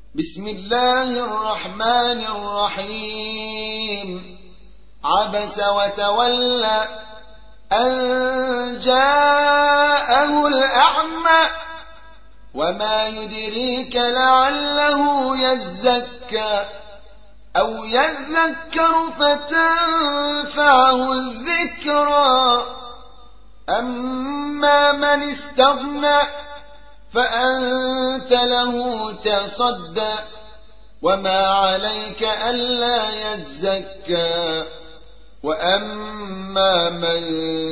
بسم الله الرحمن الرحيم عبس وتولى أن جاءه الأعمى وما يدريك لعله يزكى أو يذكر فتنفعه الذكرى أما من استغنى فأنت له تصدى وما عليك ألا يزكى وأما من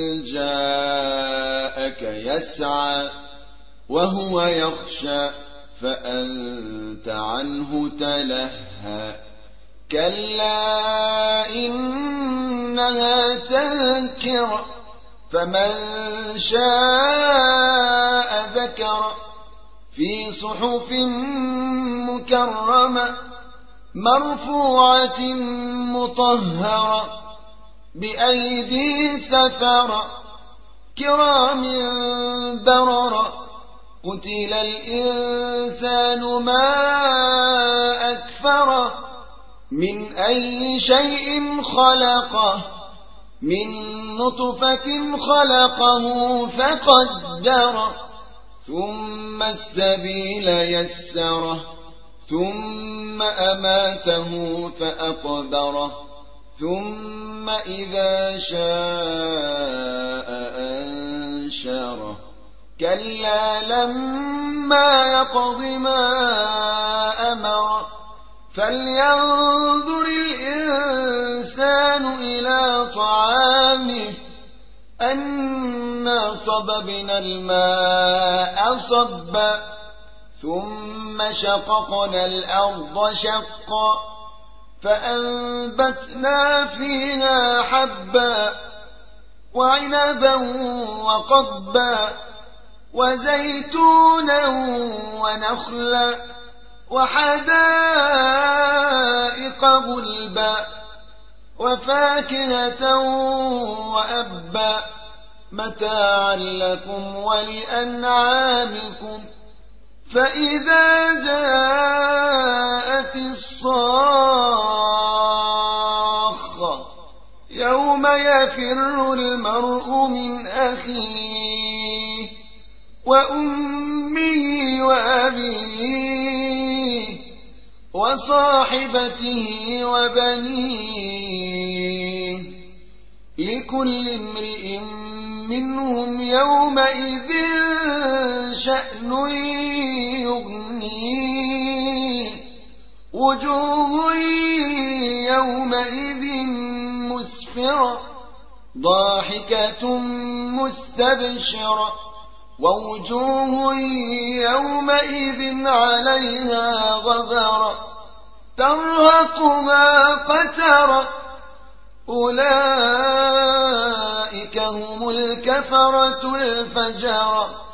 جاءك يسعى وهو يخشى فأنت عنه تلهى كلا إنها تذكرة فمن شاء ذكر في صحف مكرمة مرفوعة مطهرة بأيدي سفرة كرام بررة قتل الإنسان ما أكفره من أي شيء خلقه من نطفة خلقه فقدره ثم السبيل يسره ثم أماته فأقبره ثم إذا شاء أنشره كلا لما يقض ما أمره فلينظر الإنسان إلى طعامه أنا صببنا الماء صبا ثم شققنا الأرض شقا فأنبتنا فيها حبا وعنبا وقضبا وزيتونا ونخلا وحدائق غلبا وفاكهة وأبا متاعا لكم ولأنعامكم فإذا جاءت الصاخة يوم يفر المرء من أخيه وأمه وأبيه وصاحبته وبنيه لكل امرئ منهم يومئذ شأن يغنيه وجوه يومئذ مسفرة ضاحكة مستبشرة ووجوه يومئذ عليها غبرة ترهقها قترة أولئك هم الكفرة الفجرة